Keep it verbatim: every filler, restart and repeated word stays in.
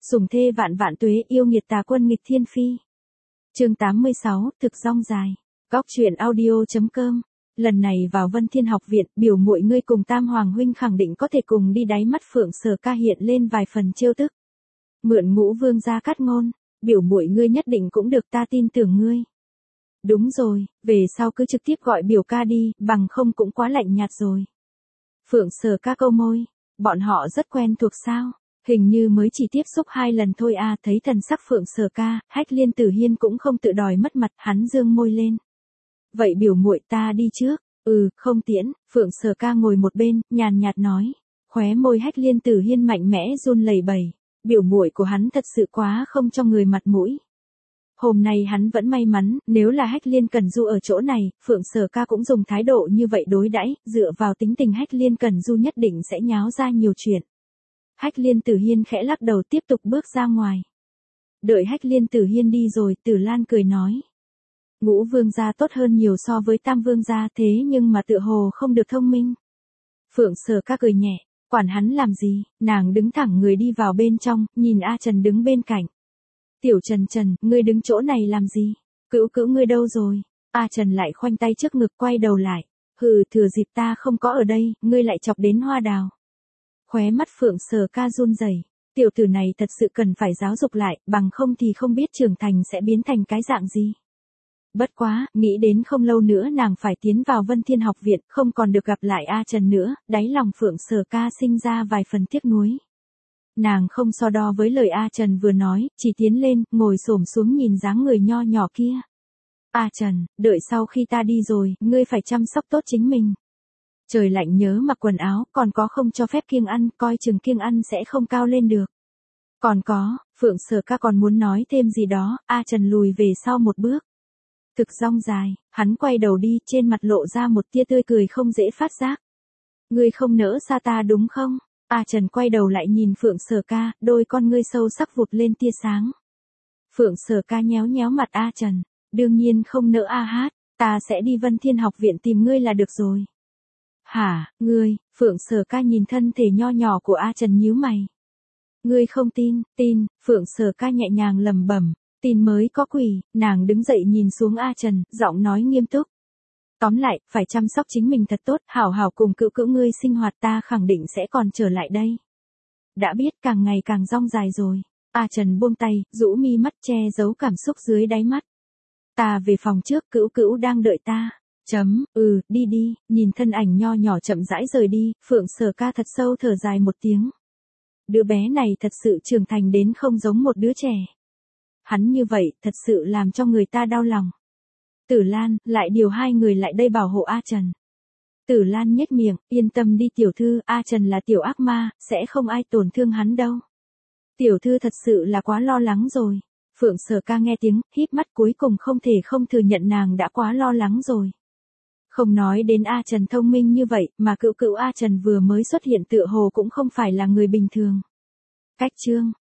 Sủng thê vạn vạn tuế, yêu nghiệt tà quân nghịch thiên phi. Chương tám mươi sáu, thực rong dài. Góc truyện audio chấm com. Lần này vào Vân Thiên học viện, biểu muội ngươi cùng Tam Hoàng huynh khẳng định có thể cùng đi, đáy mắt Phượng Sở Ca hiện lên vài phần trêu tức. Mượn Ngũ Vương gia cắt ngôn, biểu muội ngươi nhất định cũng được, ta tin tưởng ngươi. Đúng rồi, về sau cứ trực tiếp gọi biểu ca đi, bằng không cũng quá lạnh nhạt rồi. Phượng Sở Ca câu môi, bọn họ rất quen thuộc sao? Hình như mới chỉ tiếp xúc hai lần thôi à. Thấy thần sắc Phượng Sở Ca, Hách Liên Tử Hiên cũng không tự đòi mất mặt, hắn dương môi lên. Vậy biểu muội ta đi trước. Ừ, không tiễn. Phượng Sở Ca ngồi một bên, nhàn nhạt nói. Khóe môi Hách Liên Tử Hiên mạnh mẽ run lẩy bẩy. Biểu muội của hắn thật sự quá không cho người mặt mũi. Hôm nay hắn vẫn may mắn, nếu là Hách Liên Cẩn Du ở chỗ này, Phượng Sở Ca cũng dùng thái độ như vậy đối đãi, dựa vào tính tình Hách Liên Cẩn Du nhất định sẽ nháo ra nhiều chuyện. Hách Liên Tử Hiên khẽ lắc đầu tiếp tục bước ra ngoài. Đợi Hách Liên Tử Hiên đi rồi, Tử Lan cười nói. Ngũ Vương gia tốt hơn nhiều so với Tam Vương gia, thế nhưng mà tựa hồ không được thông minh. Phượng Sở Ca cười nhẹ, quản hắn làm gì, nàng đứng thẳng người đi vào bên trong, nhìn A Trần đứng bên cạnh. Tiểu Trần Trần, ngươi đứng chỗ này làm gì? Cữu cữu ngươi đâu rồi? A Trần lại khoanh tay trước ngực quay đầu lại. Hừ, thừa dịp ta không có ở đây, ngươi lại chọc đến Hoa Đào. Khóe mắt Phượng Sở Ca run rẩy. Tiểu tử này thật sự cần phải giáo dục lại, bằng không thì không biết trưởng thành sẽ biến thành cái dạng gì. Bất quá, nghĩ đến không lâu nữa nàng phải tiến vào Vân Thiên học viện, không còn được gặp lại A Trần nữa, đáy lòng Phượng Sở Ca sinh ra vài phần tiếc nuối. Nàng không so đo với lời A Trần vừa nói, chỉ tiến lên, ngồi xổm xuống nhìn dáng người nho nhỏ kia. A Trần, đợi sau khi ta đi rồi, ngươi phải chăm sóc tốt chính mình. Trời lạnh nhớ mặc quần áo, còn có không cho phép kiêng ăn, coi chừng kiêng ăn sẽ không cao lên được. Còn có, Phượng Sở Ca còn muốn nói thêm gì đó, A Trần lùi về sau một bước. Thực rong dài, hắn quay đầu đi, trên mặt lộ ra một tia tươi cười không dễ phát giác. Ngươi không nỡ xa ta đúng không? A Trần quay đầu lại nhìn Phượng Sở Ca, đôi con ngươi sâu sắc vụt lên tia sáng. Phượng Sở Ca nhéo nhéo mặt A Trần, đương nhiên không nỡ a hát, ta sẽ đi Vân Thiên học viện tìm ngươi là được rồi. Hả, ngươi? Phượng Sở Ca nhìn thân thể nho nhỏ của A Trần nhíu mày. Ngươi không tin? Tin. Phượng Sở Ca nhẹ nhàng lẩm bẩm, tin mới có quỷ. Nàng đứng dậy nhìn xuống A Trần, giọng nói nghiêm túc. Tóm lại, phải chăm sóc chính mình thật tốt, hảo hảo cùng cữu cữu ngươi sinh hoạt, ta khẳng định sẽ còn trở lại đây. Đã biết càng ngày càng rong dài rồi. A Trần buông tay, rũ mi mắt che giấu cảm xúc dưới đáy mắt. Ta về phòng trước, cữu cữu đang đợi ta. Chấm, ừ, đi đi, nhìn thân ảnh nho nhỏ chậm rãi rời đi, Phượng Sở Ca thật sâu thở dài một tiếng. Đứa bé này thật sự trưởng thành đến không giống một đứa trẻ. Hắn như vậy, thật sự làm cho người ta đau lòng. Tử Lan, lại điều hai người lại đây bảo hộ A Trần. Tử Lan nhếch miệng, yên tâm đi tiểu thư, A Trần là tiểu ác ma, sẽ không ai tổn thương hắn đâu. Tiểu thư thật sự là quá lo lắng rồi. Phượng Sở Ca nghe tiếng, híp mắt, cuối cùng không thể không thừa nhận nàng đã quá lo lắng rồi. Không nói đến A Trần thông minh như vậy, mà cữu cữu A Trần vừa mới xuất hiện tựa hồ cũng không phải là người bình thường. Cách chương.